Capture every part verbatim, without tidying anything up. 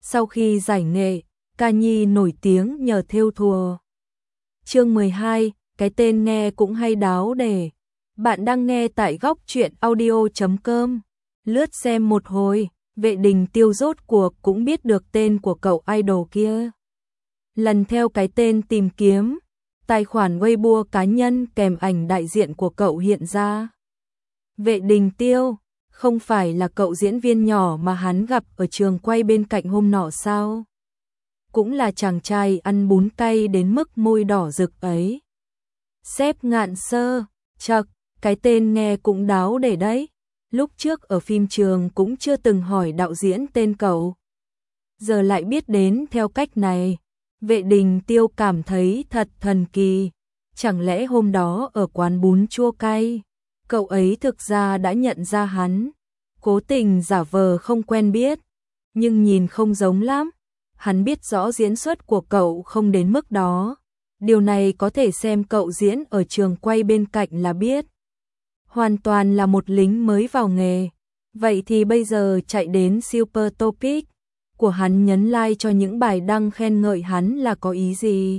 Sau khi giải nghệ, ca nhi nổi tiếng nhờ thêu thùa. Chương mười hai, cái tên nghe cũng hay đáo để. Bạn đang nghe tại góc truyện audio chấm com. Lướt xem một hồi, Vệ Đình Tiêu rốt cuộc cũng biết được tên của cậu idol kia. Lần theo cái tên tìm kiếm, tài khoản Weibo cá nhân kèm ảnh đại diện của cậu hiện ra. Vệ Đình Tiêu, không phải là cậu diễn viên nhỏ mà hắn gặp ở trường quay bên cạnh hôm nọ sao? Cũng là chàng trai ăn bún cay đến mức môi đỏ rực ấy. Sếp Ngạn Sơ, chậc, cái tên nghe cũng đáo để đấy. Lúc trước ở phim trường cũng chưa từng hỏi đạo diễn tên cậu. Giờ lại biết đến theo cách này. Vệ Đình Tiêu cảm thấy thật thần kỳ. Chẳng lẽ hôm đó ở quán bún chua cay, cậu ấy thực ra đã nhận ra hắn, cố tình giả vờ không quen biết, nhưng nhìn không giống lắm. Hắn biết rõ diễn xuất của cậu không đến mức đó. Điều này có thể xem cậu diễn ở trường quay bên cạnh là biết. Hoàn toàn là một lính mới vào nghề. Vậy thì bây giờ chạy đến Super Topic của hắn nhấn like cho những bài đăng khen ngợi hắn là có ý gì?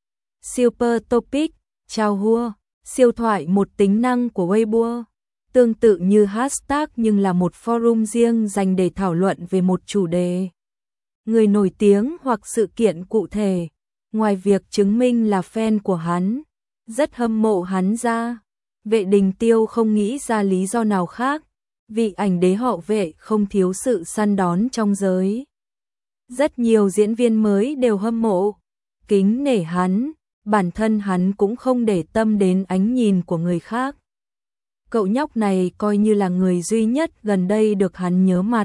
Super Topic, chào hua, siêu thoại một tính năng của Weibo. Tương tự như hashtag nhưng là một forum riêng dành để thảo luận về một chủ đề, người nổi tiếng hoặc sự kiện cụ thể. Ngoài việc chứng minh là fan của hắn, rất hâm mộ hắn ra, Vệ Đình Tiêu không nghĩ ra lý do nào khác, vì ảnh đế họ Vệ không thiếu sự săn đón trong giới. Rất nhiều diễn viên mới đều hâm mộ, kính nể hắn, bản thân hắn cũng không để tâm đến ánh nhìn của người khác. Cậu nhóc này coi như là người duy nhất gần đây được hắn nhớ mặt.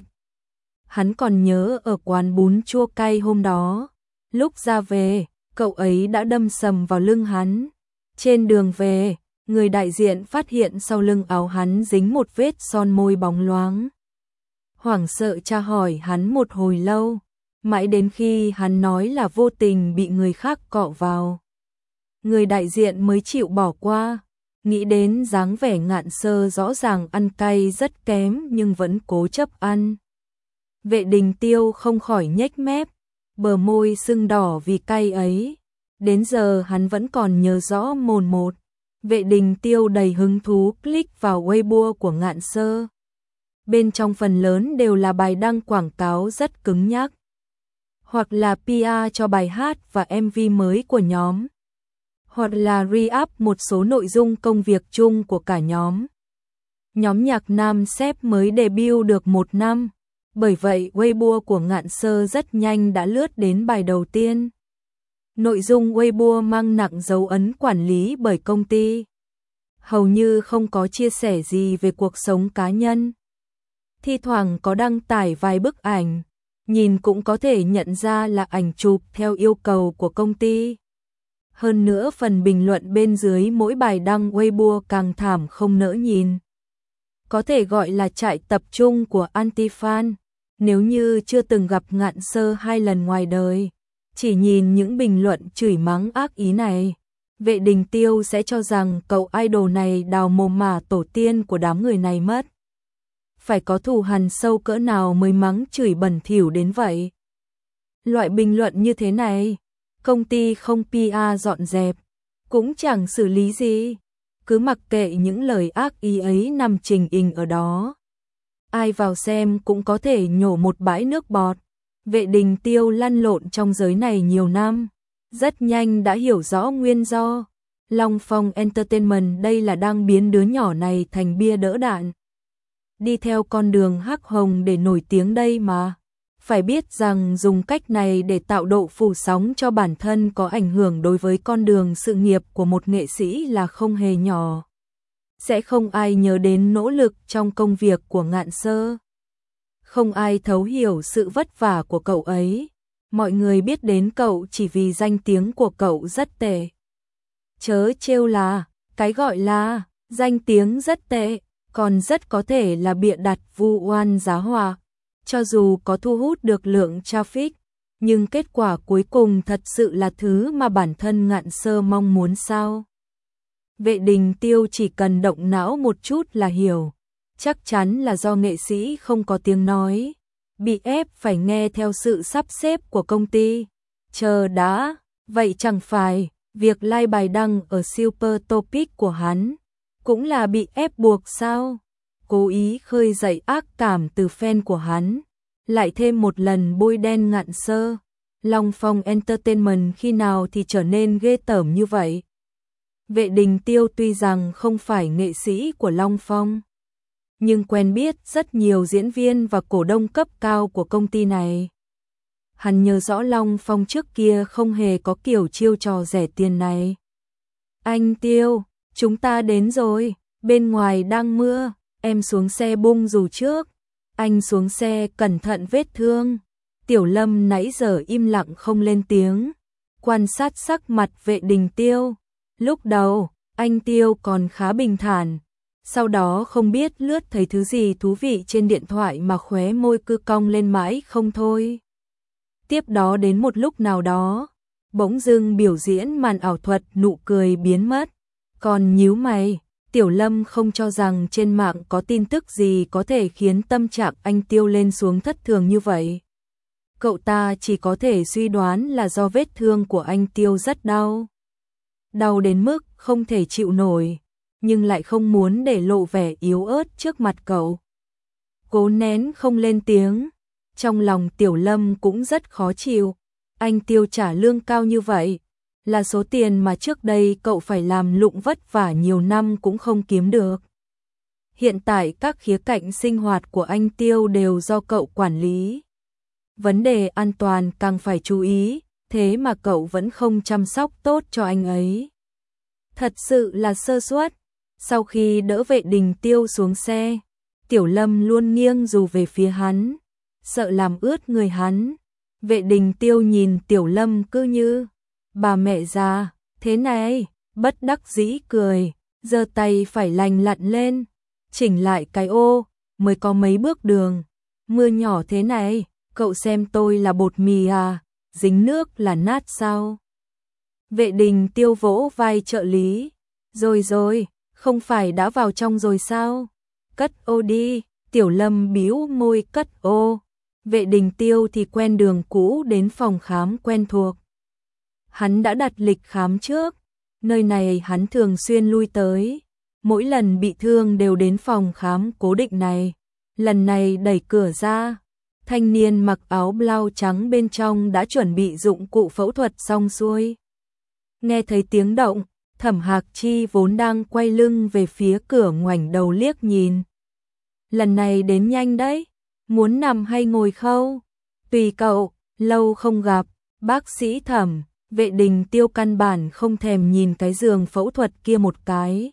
Hắn còn nhớ ở quán bún chua cay hôm đó, lúc ra về, cậu ấy đã đâm sầm vào lưng hắn. Trên đường về, người đại diện phát hiện sau lưng áo hắn dính một vết son môi bóng loáng. Hoảng sợ tra hỏi hắn một hồi lâu, mãi đến khi hắn nói là vô tình bị người khác cọ vào, người đại diện mới chịu bỏ qua. Nghĩ đến dáng vẻ Ngạn Sơ rõ ràng ăn cay rất kém nhưng vẫn cố chấp ăn, Vệ Đình Tiêu không khỏi nhếch mép, bờ môi sưng đỏ vì cay ấy. Đến giờ hắn vẫn còn nhớ rõ mồn một. Vệ Đình Tiêu đầy hứng thú click vào Weibo của Ngạn Sơ. Bên trong phần lớn đều là bài đăng quảng cáo rất cứng nhắc, hoặc là pê e cho bài hát và em vê mới của nhóm, hoặc là re-up một số nội dung công việc chung của cả nhóm. Nhóm nhạc nam sếp mới debut được một năm, bởi vậy Weibo của Ngạn Sơ rất nhanh đã lướt đến bài đầu tiên. Nội dung Weibo mang nặng dấu ấn quản lý bởi công ty, hầu như không có chia sẻ gì về cuộc sống cá nhân. Thi thoảng có đăng tải vài bức ảnh, nhìn cũng có thể nhận ra là ảnh chụp theo yêu cầu của công ty. Hơn nữa phần bình luận bên dưới mỗi bài đăng Weibo càng thảm không nỡ nhìn. Có thể gọi là trại tập trung của anti-fan. Nếu như chưa từng gặp Ngạn Sơ hai lần ngoài đời, chỉ nhìn những bình luận chửi mắng ác ý này, Vệ Đình Tiêu sẽ cho rằng cậu idol này đào mồm mả tổ tiên của đám người này mất. Phải có thù hằn sâu cỡ nào mới mắng chửi bẩn thỉu đến vậy. Loại bình luận như thế này, công ty không pê e dọn dẹp, cũng chẳng xử lý gì, cứ mặc kệ những lời ác ý ấy nằm trình hình ở đó. Ai vào xem cũng có thể nhổ một bãi nước bọt. Vệ Đình Tiêu lăn lộn trong giới này nhiều năm, rất nhanh đã hiểu rõ nguyên do. Long Phong Entertainment đây là đang biến đứa nhỏ này thành bia đỡ đạn, đi theo con đường hắc hồng để nổi tiếng đây mà. Phải biết rằng dùng cách này để tạo độ phủ sóng cho bản thân có ảnh hưởng đối với con đường sự nghiệp của một nghệ sĩ là không hề nhỏ. Sẽ không ai nhớ đến nỗ lực trong công việc của Ngạn Sơ, không ai thấu hiểu sự vất vả của cậu ấy. Mọi người biết đến cậu chỉ vì danh tiếng của cậu rất tệ. Chớ trêu là, cái gọi là danh tiếng rất tệ, còn rất có thể là bịa đặt vu oan giá họa. Cho dù có thu hút được lượng traffic, nhưng kết quả cuối cùng thật sự là thứ mà bản thân Ngạn Sơ mong muốn sao? Vệ Đình Tiêu chỉ cần động não một chút là hiểu, chắc chắn là do nghệ sĩ không có tiếng nói. bị ép phải nghe theo sự sắp xếp của công ty. Chờ đã, vậy chẳng phải việc like bài đăng ở Super Topic của hắn cũng là bị ép buộc sao? Cố ý khơi dậy ác cảm từ fan của hắn, lại thêm một lần bôi đen Ngạn Sơ. Long Phong Entertainment khi nào thì trở nên ghê tởm như vậy? Vệ Đình Tiêu tuy rằng không phải nghệ sĩ của Long Phong, nhưng quen biết rất nhiều diễn viên và cổ đông cấp cao của công ty này. Hắn nhớ rõ Long Phong trước kia không hề có kiểu chiêu trò rẻ tiền này. Anh Tiêu, chúng ta đến rồi, bên ngoài đang mưa, em xuống xe bung dù trước. Anh xuống xe cẩn thận vết thương. Tiểu Lâm nãy giờ im lặng không lên tiếng, quan sát sắc mặt Vệ Đình Tiêu. Lúc đầu, anh Tiêu còn khá bình thản, sau đó không biết lướt thấy thứ gì thú vị trên điện thoại mà khóe môi cứ cong lên mãi không thôi. Tiếp đó đến một lúc nào đó, bỗng dưng biểu diễn màn ảo thuật nụ cười biến mất. Còn nhíu mày, Tiểu Lâm không cho rằng trên mạng có tin tức gì có thể khiến tâm trạng anh Tiêu lên xuống thất thường như vậy. Cậu ta chỉ có thể suy đoán là do vết thương của anh Tiêu rất đau. Đau đến mức không thể chịu nổi, nhưng lại không muốn để lộ vẻ yếu ớt trước mặt cậu. Cố nén không lên tiếng, trong lòng Tiểu Lâm cũng rất khó chịu. Anh Tiêu trả lương cao như vậy, là số tiền mà trước đây cậu phải làm lụng vất vả nhiều năm cũng không kiếm được. Hiện tại các khía cạnh sinh hoạt của anh Tiêu đều do cậu quản lý. Vấn đề an toàn càng phải chú ý, thế mà cậu vẫn không chăm sóc tốt cho anh ấy. Thật sự là sơ suất. Sau khi đỡ Vệ Đình Tiêu xuống xe, Tiểu Lâm luôn nghiêng dù về phía hắn, sợ làm ướt người hắn. Vệ Đình Tiêu nhìn Tiểu Lâm cứ như bà mẹ già, thế này, bất đắc dĩ cười, giơ tay phải lành lặn lên, chỉnh lại cái ô, mới có mấy bước đường. Mưa nhỏ thế này, cậu xem tôi là bột mì à, dính nước là nát sao? Vệ Đình Tiêu vỗ vai trợ lý, rồi rồi, không phải đã vào trong rồi sao? Cất ô đi. Tiểu Lâm bĩu môi cất ô. Vệ Đình Tiêu thì quen đường cũ đến phòng khám quen thuộc. Hắn đã đặt lịch khám trước, nơi này hắn thường xuyên lui tới, mỗi lần bị thương đều đến phòng khám cố định này. Lần này đẩy cửa ra, thanh niên mặc áo blau trắng bên trong đã chuẩn bị dụng cụ phẫu thuật xong xuôi. Nghe thấy tiếng động, Thẩm Hạc Chi vốn đang quay lưng về phía cửa ngoảnh đầu liếc nhìn. Lần này đến nhanh đấy, muốn nằm hay ngồi khâu? Tùy cậu, lâu không gặp, bác sĩ Thẩm. Vệ Đình Tiêu căn bản không thèm nhìn cái giường phẫu thuật kia một cái,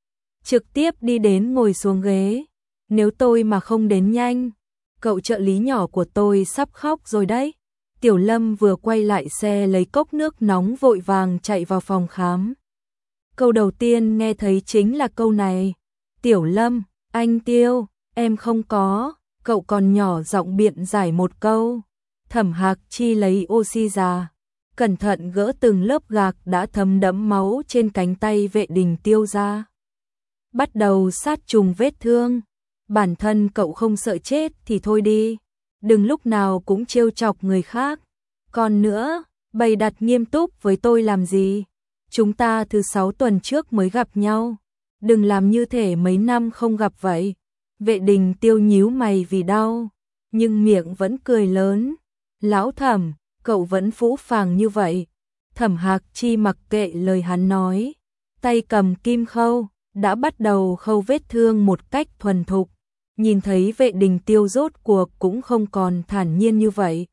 trực tiếp đi đến ngồi xuống ghế. Nếu tôi mà không đến nhanh, cậu trợ lý nhỏ của tôi sắp khóc rồi đấy. Tiểu Lâm vừa quay lại xe lấy cốc nước nóng vội vàng chạy vào phòng khám. Câu đầu tiên nghe thấy chính là câu này. Tiểu Lâm, anh Tiêu, em không có. Cậu còn nhỏ giọng biện giải một câu. Thẩm Hạc Chi lấy oxy ra, cẩn thận gỡ từng lớp gạc đã thấm đẫm máu trên cánh tay Vệ Đình Tiêu ra. Bắt đầu sát trùng vết thương. Bản thân cậu không sợ chết thì thôi đi, đừng lúc nào cũng trêu chọc người khác. Còn nữa, bày đặt nghiêm túc với tôi làm gì? Chúng ta thứ sáu tuần trước mới gặp nhau, đừng làm như thể mấy năm không gặp vậy. Vệ Đình Tiêu nhíu mày vì đau, nhưng miệng vẫn cười lớn. Lão Thẩm, cậu vẫn phũ phàng như vậy. Thẩm Hạc Chi mặc kệ lời hắn nói, tay cầm kim khâu, đã bắt đầu khâu vết thương một cách thuần thục. Nhìn thấy Vệ Đình Tiêu rốt cuộc cũng không còn thản nhiên như vậy.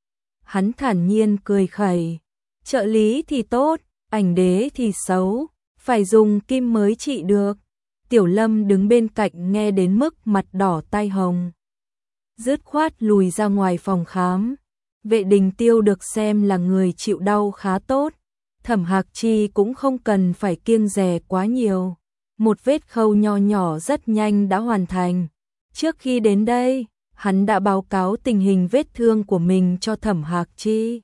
Hắn thản nhiên cười khẩy, trợ lý thì tốt, ảnh đế thì xấu, phải dùng kim mới trị được. Tiểu Lâm đứng bên cạnh nghe đến mức mặt đỏ tai hồng, dứt khoát lùi ra ngoài phòng khám. Vệ Đình Tiêu được xem là người chịu đau khá tốt, Thẩm Hạc Chi cũng không cần phải kiêng dè quá nhiều. Một vết khâu nho nhỏ rất nhanh đã hoàn thành. Trước khi đến đây, hắn đã báo cáo tình hình vết thương của mình cho Thẩm Hạc Chi.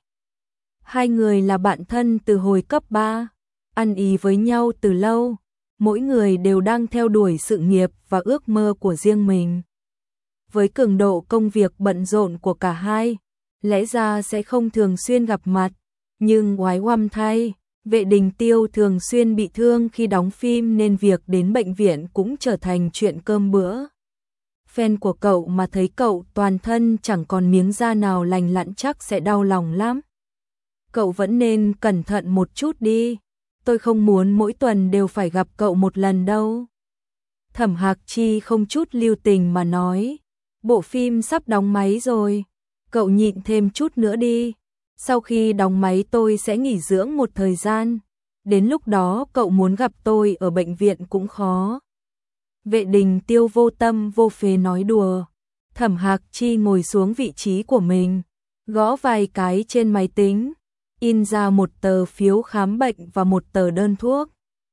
Hai người là bạn thân từ hồi cấp ba, ăn ý với nhau từ lâu, mỗi người đều đang theo đuổi sự nghiệp và ước mơ của riêng mình. với cường độ công việc bận rộn của cả hai, lẽ ra sẽ không thường xuyên gặp mặt, nhưng oái oăm thay, Vệ Đình Tiêu thường xuyên bị thương khi đóng phim nên việc đến bệnh viện cũng trở thành chuyện cơm bữa. Fan của cậu mà thấy cậu toàn thân chẳng còn miếng da nào lành lặn chắc sẽ đau lòng lắm. Cậu vẫn nên cẩn thận một chút đi, tôi không muốn mỗi tuần đều phải gặp cậu một lần đâu. Thẩm Hạc Chi không chút lưu tình mà nói, bộ phim sắp đóng máy rồi, cậu nhịn thêm chút nữa đi, sau khi đóng máy tôi sẽ nghỉ dưỡng một thời gian, đến lúc đó cậu muốn gặp tôi ở bệnh viện cũng khó. Vệ Đình Tiêu vô tâm vô phế nói đùa. Thẩm Hạc Chi ngồi xuống vị trí của mình, gõ vài cái trên máy tính, in ra một tờ phiếu khám bệnh và một tờ đơn thuốc.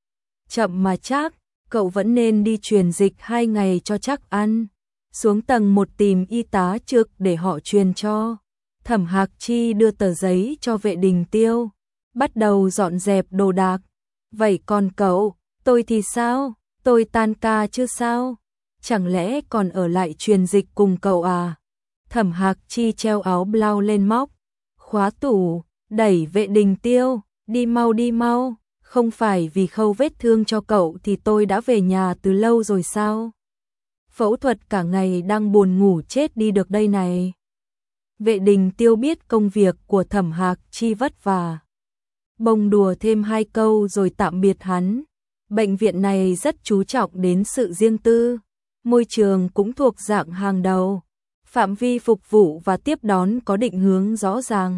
Chậm mà chắc, cậu vẫn nên đi truyền dịch hai ngày cho chắc ăn. Xuống tầng một tìm y tá trực để họ truyền cho. Thẩm Hạc Chi đưa tờ giấy cho Vệ Đình Tiêu, bắt đầu dọn dẹp đồ đạc. Vậy còn cậu, tôi thì sao? Tôi tan ca chứ sao? Chẳng lẽ còn ở lại truyền dịch cùng cậu à? Thẩm Hạc Chi treo áo blau lên móc, khóa tủ, đẩy Vệ Đình Tiêu, đi mau đi mau, không phải vì khâu vết thương cho cậu thì tôi đã về nhà từ lâu rồi sao? Phẫu thuật cả ngày đang buồn ngủ chết đi được đây này. Vệ Đình Tiêu biết công việc của Thẩm Hạc Chi vất vả, bông đùa thêm hai câu rồi tạm biệt hắn. Bệnh viện này rất chú trọng đến sự riêng tư, môi trường cũng thuộc dạng hàng đầu, phạm vi phục vụ và tiếp đón có định hướng rõ ràng.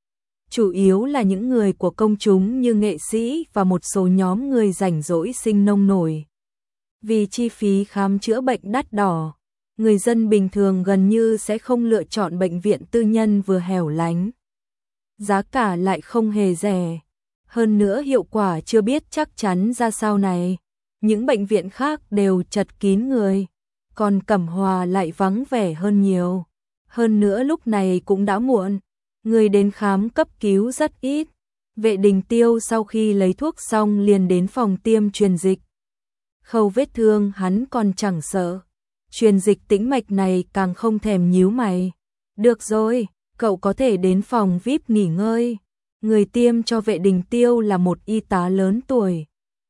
Chủ yếu là những người của công chúng như nghệ sĩ và một số nhóm người rảnh rỗi sinh nông nổi. Vì chi phí khám chữa bệnh đắt đỏ, người dân bình thường gần như sẽ không lựa chọn bệnh viện tư nhân vừa hẻo lánh. Giá cả lại không hề rẻ. Hơn nữa hiệu quả chưa biết chắc chắn ra sao này. Những bệnh viện khác đều chật kín người, còn Cẩm Hòa lại vắng vẻ hơn nhiều. Hơn nữa lúc này cũng đã muộn, người đến khám cấp cứu rất ít. Vệ Đình Tiêu sau khi lấy thuốc xong liền đến phòng tiêm truyền dịch. Khâu vết thương hắn còn chẳng sợ, truyền dịch tĩnh mạch này càng không thèm nhíu mày. Được rồi, cậu có thể đến phòng vi ai pi nghỉ ngơi. Người tiêm cho Vệ Đình Tiêu là một y tá lớn tuổi,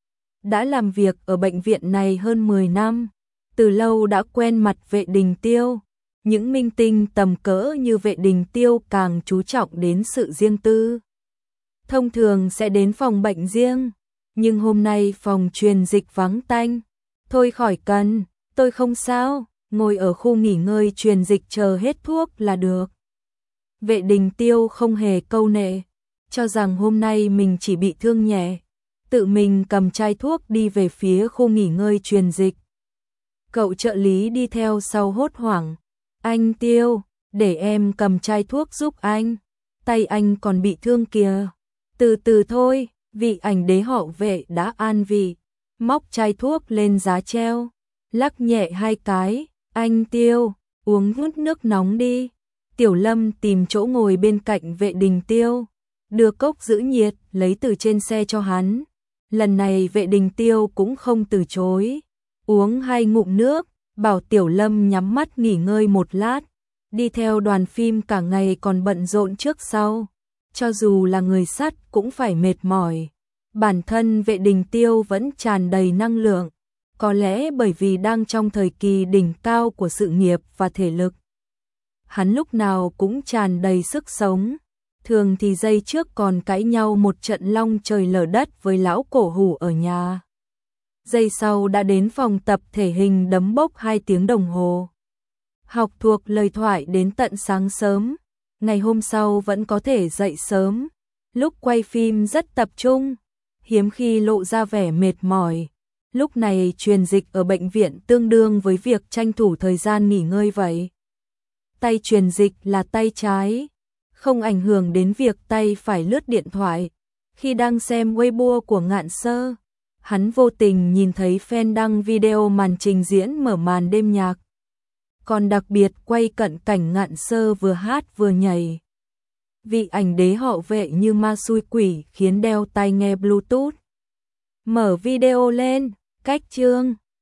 đã làm việc ở bệnh viện này hơn mười năm, từ lâu đã quen mặt Vệ Đình Tiêu. Những minh tinh tầm cỡ như Vệ Đình Tiêu càng chú trọng đến sự riêng tư. Thông thường sẽ đến phòng bệnh riêng, nhưng hôm nay phòng truyền dịch vắng tanh. Thôi khỏi cần, tôi không sao, ngồi ở khu nghỉ ngơi truyền dịch chờ hết thuốc là được. Vệ Đình Tiêu không hề câu nệ, cho rằng hôm nay mình chỉ bị thương nhẹ, tự mình cầm chai thuốc đi về phía khu nghỉ ngơi truyền dịch. Cậu trợ lý đi theo sau hốt hoảng, anh Tiêu, để em cầm chai thuốc giúp anh, tay anh còn bị thương kìa. Từ từ thôi, vị ảnh đế họ Vệ đã an vị, móc chai thuốc lên giá treo, lắc nhẹ hai cái, anh Tiêu, uống hút nước nóng đi. Tiểu Lâm tìm chỗ ngồi bên cạnh Vệ Đình Tiêu, đưa cốc giữ nhiệt lấy từ trên xe cho hắn. Lần này Vệ Đình Tiêu cũng không từ chối, uống hai ngụm nước, bảo Tiểu Lâm nhắm mắt nghỉ ngơi một lát. Đi theo đoàn phim cả ngày còn bận rộn trước sau, cho dù là người sắt cũng phải mệt mỏi. Bản thân Vệ Đình Tiêu vẫn tràn đầy năng lượng, có lẽ bởi vì đang trong thời kỳ đỉnh cao của sự nghiệp và thể lực. Hắn lúc nào cũng tràn đầy sức sống. Thường thì giây trước còn cãi nhau một trận long trời lở đất với lão cổ hủ ở nhà. Giây sau đã đến phòng tập thể hình đấm bốc hai tiếng đồng hồ. Học thuộc lời thoại đến tận sáng sớm. Ngày hôm sau vẫn có thể dậy sớm. Lúc quay phim rất tập trung, hiếm khi lộ ra vẻ mệt mỏi. Lúc này truyền dịch ở bệnh viện tương đương với việc tranh thủ thời gian nghỉ ngơi vậy. Tay truyền dịch là tay trái, không ảnh hưởng đến việc tay phải lướt điện thoại. Khi đang xem Weibo của Ngạn Sơ, hắn vô tình nhìn thấy fan đăng video màn trình diễn mở màn đêm nhạc. Còn đặc biệt quay cận cảnh Ngạn Sơ vừa hát vừa nhảy. Vị ảnh đế họ Vệ như ma xui quỷ khiến đeo tai nghe Bluetooth. Mở video lên, cách chương.